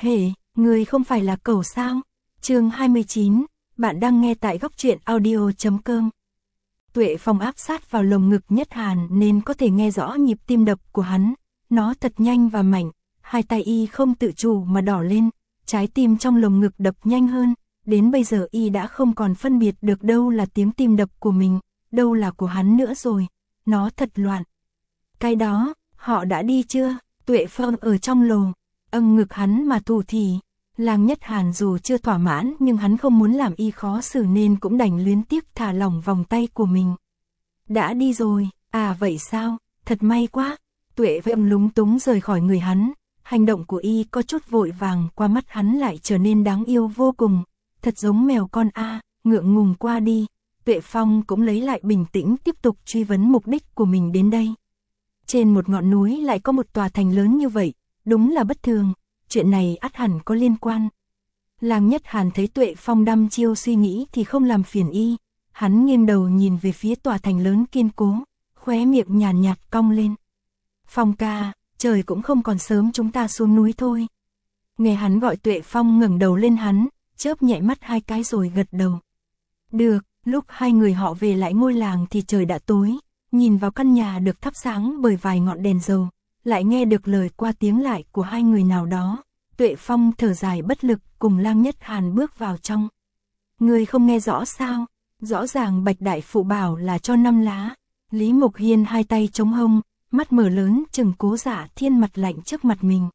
Hề, người không phải là cẩu sao? Chương 29, bạn đang nghe tại góc truyện audio.com. Tuệ Phong áp sát vào lồng ngực Nhất Hàn nên có thể nghe rõ nhịp tim đập của hắn. Nó thật nhanh và mạnh, hai tay y không tự chủ mà đỏ lên, trái tim trong lồng ngực đập nhanh hơn. Đến bây giờ y đã không còn phân biệt được đâu là tiếng tim đập của mình, đâu là của hắn nữa rồi. Nó thật loạn. Cái đó, họ đã đi chưa? Tuệ Phong ở trong lồng, ngực hắn mà thủ thỉ. Lang Nhất Hàn dù chưa thỏa mãn nhưng hắn không muốn làm y khó xử nên cũng đành luyến tiếc thả lỏng vòng tay của mình. Đã đi rồi, à vậy sao, thật may quá. Tuệ Phong lúng túng rời khỏi người hắn, hành động của y có chút vội vàng, qua mắt hắn lại trở nên đáng yêu vô cùng, thật giống mèo con a. Ngượng ngùng qua đi. Tuệ Phong cũng lấy lại bình tĩnh tiếp tục truy vấn mục đích của mình đến đây. Trên một ngọn núi lại có một tòa thành lớn như vậy, đúng là bất thường, chuyện này ắt hẳn có liên quan. Lang Nhất Hàn thấy Tuệ Phong đăm chiêu suy nghĩ thì không làm phiền y, hắn nghiêng đầu nhìn về phía tòa thành lớn kiên cố, khóe miệng nhàn nhạt cong lên. Phong ca, trời cũng không còn sớm, chúng ta xuống núi thôi. Nghe hắn gọi Tuệ Phong ngẩng đầu lên hắn, chớp nhẹ mắt hai cái rồi gật đầu. Được, lúc hai người họ về lại ngôi làng thì trời đã tối, nhìn vào căn nhà được thắp sáng bởi vài ngọn đèn dầu, lại nghe được lời qua tiếng lại của hai người nào đó. Tuệ Phong thở dài bất lực cùng Lang Nhất Hàn bước vào trong. Người không nghe rõ sao? Rõ ràng Bạch Đại Phụ bảo là cho 5 lá. Lý Mộc Hiên hai tay chống hông, mắt mở lớn chừng Cố Dạ Thiên mặt lạnh trước mặt mình.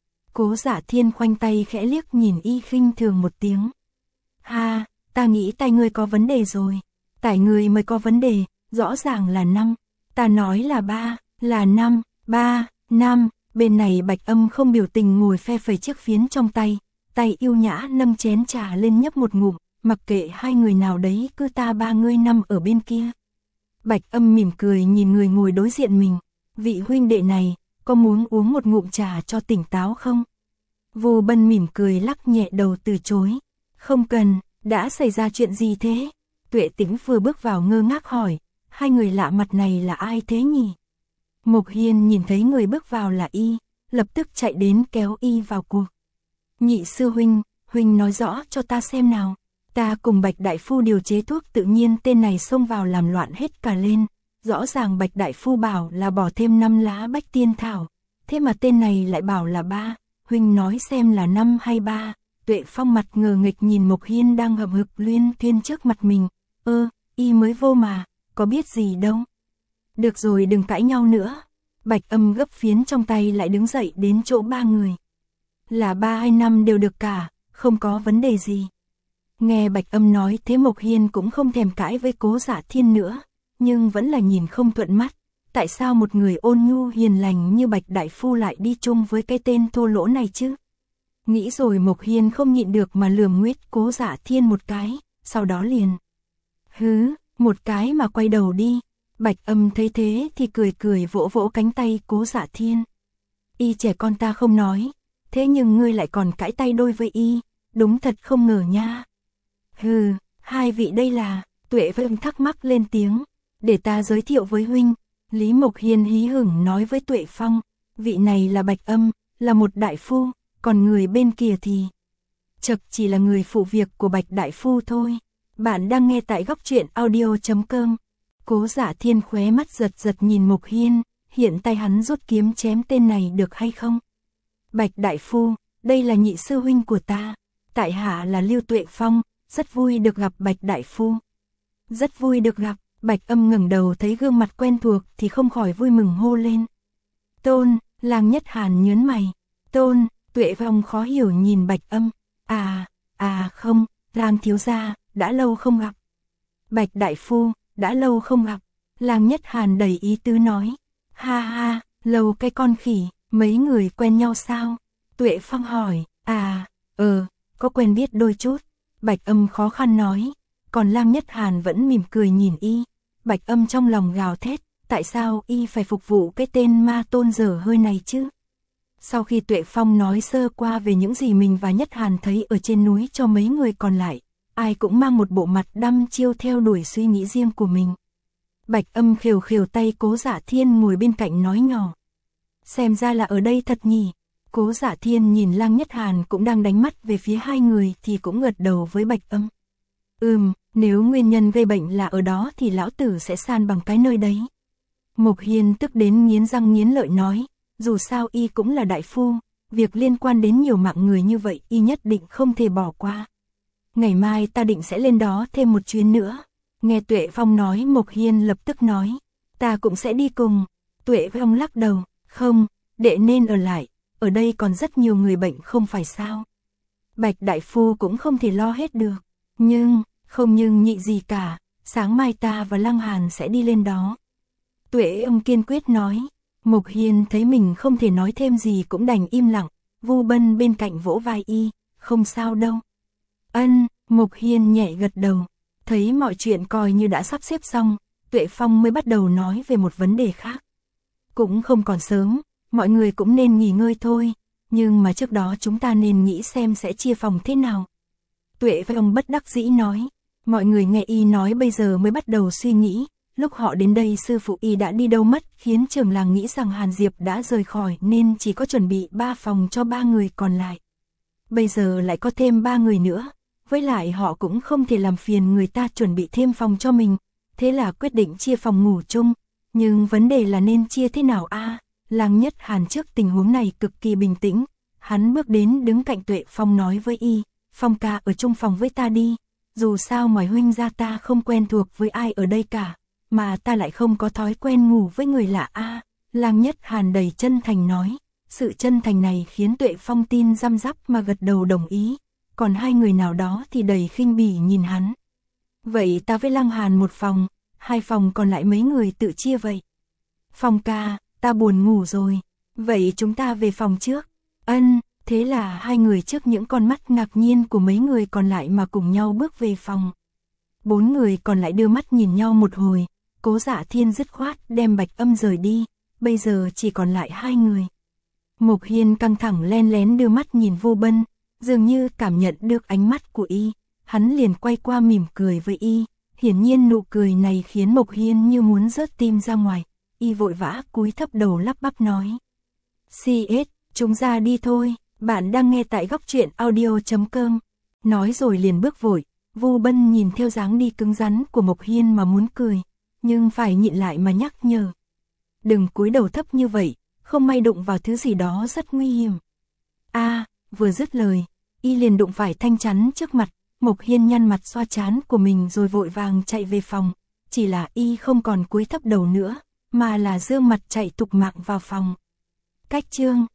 Cố Dạ Thiên khoanh tay khẽ liếc nhìn y khinh thường một tiếng. Ha, ta nghĩ tay ngươi có vấn đề rồi. Tại ngươi mới có vấn đề, rõ ràng là 5. Ta nói là 3, là 5, 3, 5. Bên này Bạch Âm không biểu tình ngồi phe phẩy chiếc phiến trong tay, tay yêu nhã nâng chén trà lên nhấp một ngụm, mặc kệ hai người nào đấy, cứ ta ba ngươi 5 ở bên kia. Bạch Âm mỉm cười nhìn người ngồi đối diện mình, vị huynh đệ này, có muốn uống một ngụm trà cho tỉnh táo không? Vô Bân mỉm cười lắc nhẹ đầu từ chối. Không cần, đã xảy ra chuyện gì thế? Tuệ Tĩnh vừa bước vào ngơ ngác hỏi, hai người lạ mặt này là ai thế nhỉ? Mộc Hiên nhìn thấy người bước vào là y, lập tức chạy đến kéo y vào cuộc. Nhị sư huynh, huynh nói rõ cho ta xem nào. Ta cùng Bạch Đại Phu điều chế thuốc, tự nhiên tên này xông vào làm loạn hết cả lên. Rõ ràng Bạch Đại Phu bảo là bỏ thêm 5 lá Bách Tiên Thảo, thế mà tên này lại bảo là 3, huynh nói xem là 5 hay 3. Tuệ Phong mặt ngờ nghịch nhìn Mộc Hiên đang hậm hực luyên thuyên trước mặt mình. Y mới vô mà, có biết gì đâu. Được rồi, đừng cãi nhau nữa. Bạch Âm gấp phiến trong tay lại đứng dậy đến chỗ ba người. Là 3 hay 5 đều được cả, không có vấn đề gì. Nghe Bạch Âm nói thế Mộc Hiên cũng không thèm cãi với Cố Dạ Thiên nữa, nhưng vẫn là nhìn không thuận mắt. Tại sao một người ôn nhu hiền lành như Bạch Đại Phu lại đi chung với cái tên thô lỗ này chứ? Nghĩ rồi Mộc Hiên không nhịn được mà lườm nguyết Cố Dạ Thiên một cái, sau đó liền. Hứ, một cái mà quay đầu đi. Bạch Âm thấy thế thì cười cười vỗ vỗ cánh tay Cố Dạ Thiên. Y trẻ con ta không nói, thế nhưng ngươi lại còn cãi tay đôi với y, đúng thật không ngờ nha. Hừ, hai vị đây là, Tuệ Phong thắc mắc lên tiếng, để ta giới thiệu với huynh. Lý Mộc Hiên hí hửng nói với Tuệ Phong, vị này là Bạch Âm, là một đại phu, còn người bên kia thì chật chỉ là người phụ việc của Bạch Đại Phu thôi. Bạn đang nghe tại góc truyện audio.com. Cố Dạ Thiên khóe mắt giật giật nhìn Mộc Hiên, hiện tay hắn rút kiếm chém tên này được hay không? Bạch Đại Phu, đây là nhị sư huynh của ta, tại hạ là Lưu Tuệ Phong, rất vui được gặp Bạch Đại Phu. Rất vui được gặp. Bạch Âm ngẩng đầu thấy gương mặt quen thuộc thì không khỏi vui mừng hô lên. Tôn, Lang Nhất Hàn nhớn mày. Tôn, Tuệ Phong khó hiểu nhìn Bạch Âm. Không, Lang thiếu gia, đã lâu không gặp. Bạch Đại Phu, đã lâu không gặp. Lang Nhất Hàn đầy ý tứ nói. Ha ha, lâu cái con khỉ, mấy người quen nhau sao? Tuệ Phong hỏi. Có quen biết đôi chút. Bạch Âm khó khăn nói. Còn Lang Nhất Hàn vẫn mỉm cười nhìn y. Bạch Âm trong lòng gào thét, tại sao y phải phục vụ cái tên ma tôn dở hơi này chứ? Sau khi Tuệ Phong nói sơ qua về những gì mình và Nhất Hàn thấy ở trên núi cho mấy người còn lại, ai cũng mang một bộ mặt đăm chiêu theo đuổi suy nghĩ riêng của mình. Bạch Âm khều khều tay Cố Dạ Thiên ngồi bên cạnh nói nhỏ. Xem ra là ở đây thật nhỉ? Cố Dạ Thiên nhìn Lăng Nhất Hàn cũng đang đánh mắt về phía hai người thì cũng gật đầu với Bạch Âm. Nếu nguyên nhân gây bệnh là ở đó thì lão tử sẽ san bằng cái nơi đấy. Mộc Hiên tức đến nghiến răng nghiến lợi nói, dù sao y cũng là đại phu, việc liên quan đến nhiều mạng người như vậy y nhất định không thể bỏ qua. Ngày mai ta định sẽ lên đó thêm một chuyến nữa. Nghe Tuệ Phong nói, Mộc Hiên lập tức nói, ta cũng sẽ đi cùng. Tuệ Phong lắc đầu, không, đệ nên ở lại, ở đây còn rất nhiều người bệnh không phải sao. Bạch đại phu cũng không thể lo hết được, không nhưng nhị gì cả, sáng mai ta và Lăng Hàn sẽ đi lên đó. Tuệ Âm kiên quyết nói. Mộc Hiên thấy mình không thể nói thêm gì cũng đành im lặng. Vu Bân bên cạnh vỗ vai y, không sao đâu. Mộc Hiên nhẹ gật đầu. Thấy mọi chuyện coi như đã sắp xếp xong, Tuệ Phong mới bắt đầu nói về một vấn đề khác. Cũng không còn sớm, mọi người cũng nên nghỉ ngơi thôi, nhưng mà trước đó chúng ta nên nghĩ xem sẽ chia phòng thế nào. Tuệ Phong bất đắc dĩ nói. Mọi người nghe y nói bây giờ mới bắt đầu suy nghĩ. Lúc họ đến đây sư phụ y đã đi đâu mất, khiến trưởng làng nghĩ rằng Hàn Diệp đã rời khỏi nên chỉ có chuẩn bị 3 phòng cho 3 người còn lại. Bây giờ lại có thêm 3 người nữa, với lại họ cũng không thể làm phiền người ta chuẩn bị thêm phòng cho mình, thế là quyết định chia phòng ngủ chung. Nhưng vấn đề là nên chia thế nào a? Lăng Nhất Hàn trước tình huống này cực kỳ bình tĩnh, hắn bước đến đứng cạnh Tuệ Phong nói với y, Phong ca ở chung phòng với ta đi, dù sao mọi huynh gia ta không quen thuộc với ai ở đây cả. Mà ta lại không có thói quen ngủ với người lạ a. Lăng Nhất Hàn đầy chân thành nói. Sự chân thành này khiến Tuệ Phong tin răm rắp mà gật đầu đồng ý. Còn hai người nào đó thì đầy khinh bỉ nhìn hắn. Vậy ta với Lăng Hàn một phòng, 2 phòng còn lại mấy người tự chia vậy. Phong ca, ta buồn ngủ rồi. Vậy chúng ta về phòng trước. Thế là hai người trước những con mắt ngạc nhiên của mấy người còn lại mà cùng nhau bước về phòng. 4 người còn lại đưa mắt nhìn nhau một hồi. Cố Dạ Thiên dứt khoát đem Bạch Âm rời đi, bây giờ chỉ còn lại 2 người. Mộc Hiên căng thẳng len lén đưa mắt nhìn Vu Bân, dường như cảm nhận được ánh mắt của y, hắn liền quay qua mỉm cười với y, hiển nhiên nụ cười này khiến Mộc Hiên như muốn rớt tim ra ngoài, y vội vã cúi thấp đầu lắp bắp nói. CS, chúng ra đi thôi, bạn đang nghe tại Góc Truyện Audio.com, nói rồi liền bước vội. Vu Bân nhìn theo dáng đi cứng rắn của Mộc Hiên mà muốn cười, nhưng phải nhịn lại mà nhắc nhở. Đừng cúi đầu thấp như vậy, không may đụng vào thứ gì đó rất nguy hiểm. Vừa dứt lời, y liền đụng phải thanh chắn trước mặt, Mộc Hiên nhăn mặt xoa trán của mình rồi vội vàng chạy về phòng, chỉ là y không còn cúi thấp đầu nữa, mà là dương mặt chạy thục mạng vào phòng. Cách chương